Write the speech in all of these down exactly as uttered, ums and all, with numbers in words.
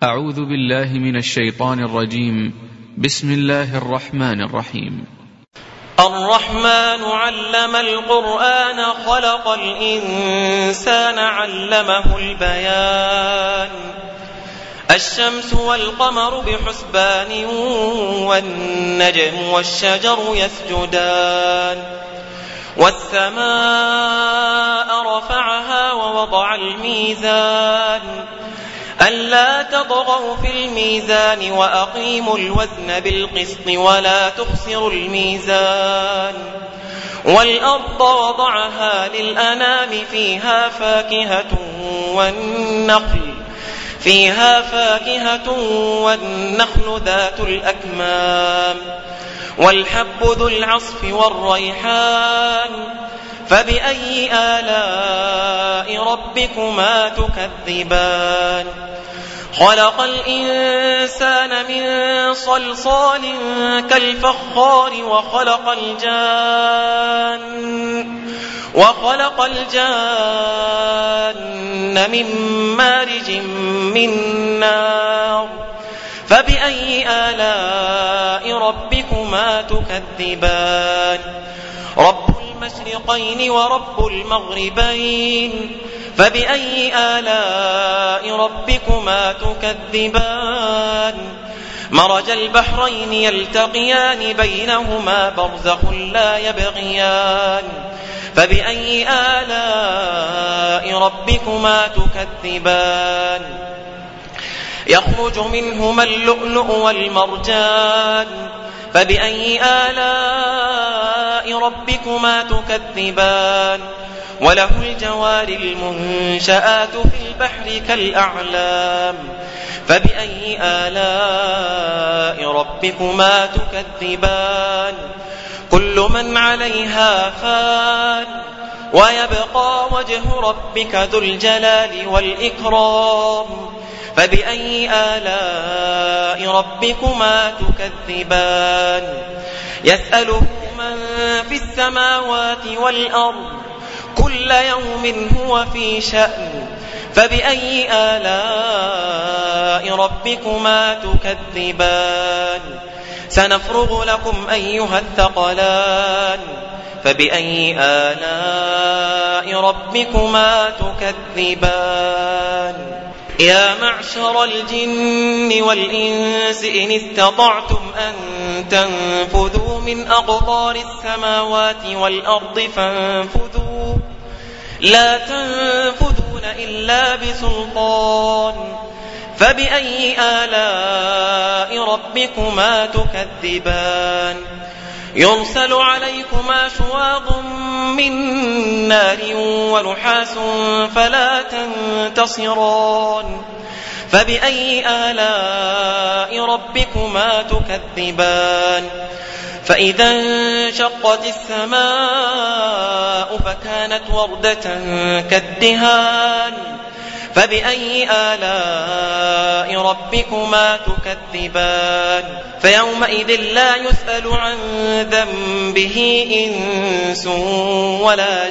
أعوذ بالله من الشيطان الرجيم. بسم الله الرحمن الرحيم. الرحمن علم القرآن خلق الإنسان علمه البيان. الشمس والقمر بحسبان والنجم والشجر يسجدان والسماء رفعها ووضع الميزان ألا تطغوا في الميزان وأقيموا الوزن بالقسط ولا تخسروا الميزان والأرض وضعها للأنام فيها فاكهة والنخل فيها فاكهة والنخل ذات الأكمام والحب ذو العصف والريحان فبأي آلاء ربكما تكذبان. خلق الإنسان من صلصال كالفخار وخلق الجان وخلق الجان من مارج من نار فبأي آلاء ربكما تكذبان. رب المشرقين ورب المغربين فبأي آلاء ربكما تكذبان. مرج البحرين يلتقيان بينهما برزخ لا يبغيان فبأي آلاء ربكما تكذبان. يخرج منهما اللؤلؤ والمرجان فبأي آلاء ربكما تكذبان. وله الجوار المنشآت في البحر كالأعلام فبأي آلاء ربكما تكذبان. كل من عليها فان ويبقى وجه ربك ذو الجلال والإكرام فبأي آلاء ربكما تكذبان. يسأله من في السماوات والأرض كل يوم هو في شأن فبأي آلاء ربكما تكذبان. سنفرغ لكم أيها الثقلان فبأي آلاء ربكما تكذبان. يا معشر الجن والإنس إن استطعتم أن تنفذوا من أقطار السماوات والأرض فانفذوا لا تنفذون إلا بسلطان فبأي آلاء ربكما تكذبان. يرسل عليكما شواظ من نار ونحاس فلا تنتصران فبأي آلاء ربكما تكذبان. فإذا انشقت السماء فكانت وردة كالدهان فبأي آلاء ربكما تكذبان. فيومئذ لا يسأل عن ذنبه إنس ولا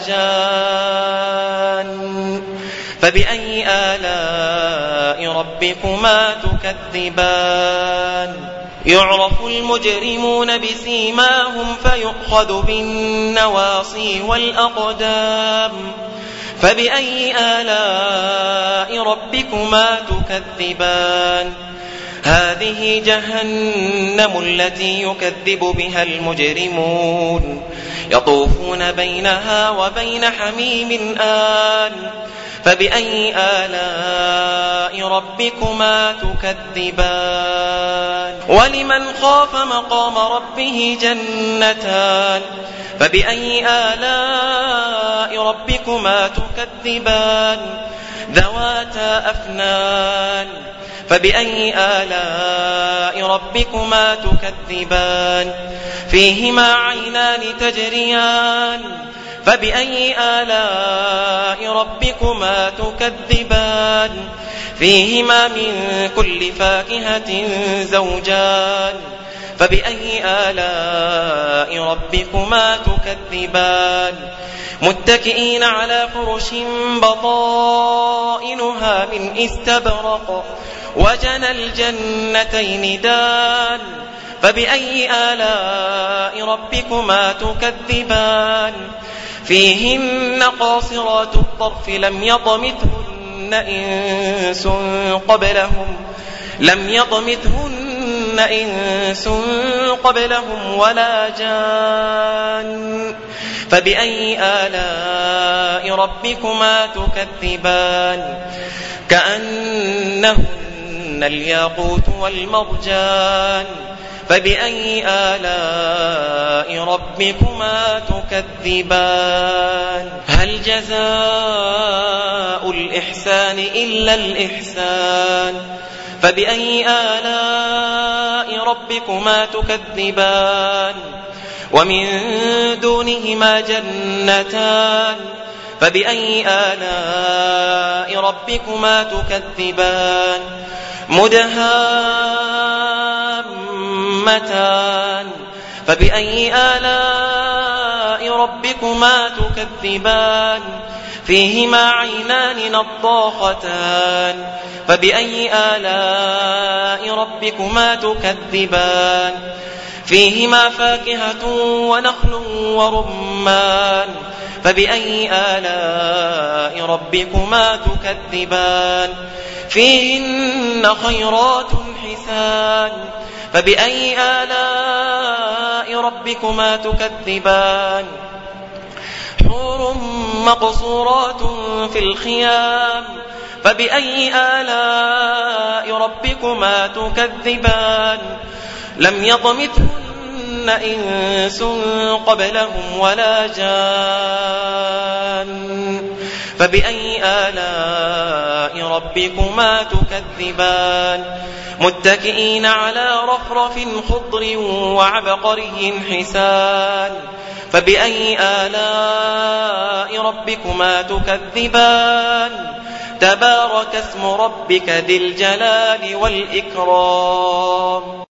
جان فبأي آلاء ربكما تكذبان. يعرف المجرمون بسيماهم فيؤخذ بالنواصي والأقدام فبأي آلاء ربكما تكذبان. هذه جهنم التي يكذب بها المجرمون يطوفون بينها وبين حميم آن فبأي آلاء ربكما تكذبان. ولمن خاف مقام ربه جنتان فبأي آلاء ربكما تكذبان. ذواتا أفنان فبأي آلاء ربكما تكذبان. فيهما عينان تجريان فبأي آلاء ربكما تكذبان. فيهما من كل فاكهة زوجان فبأي آلاء ربكما تكذبان. متكئين على فرش بطائنها من استبرق وجنى الجنتين دان فبأي آلاء ربكما تكذبان فيهن قاصرات الطرف لم يطمثهن إنس قبلهم لم يطمثهن إنس قبلهم ولا جان فبأي آلاء ربكما تكذبان كأنهن الياقوت والمرجان فبأي آلاء ربكما تكذبان هل جزاء الإحسان إلا الإحسان فبأي آلاء ربكما تكذبان ومن دونهما جنتان فبأي آلاء ربكما تكذبان مدهامتان فبأي آلاء ربكما تكذبان فيهما عينان نضاختان فبأي آلاء ربكما تكذبان فيهما فاكهة ونخل ورمان فبأي آلاء ربكما تكذبان فيهن خيرات حسان فبأي آلاء ربكما تكذبان حور مقصورات في الخيام فبأي آلاء ربكما تكذبان لم يطمثهن إنس قبلهم ولا جان فبأي آلاء ربكما تكذبان متكئين على رفرف خضر وعبقري حسان فبأي آلاء ربكما تكذبان تبارك اسم ربك ذي الجلال والإكرام.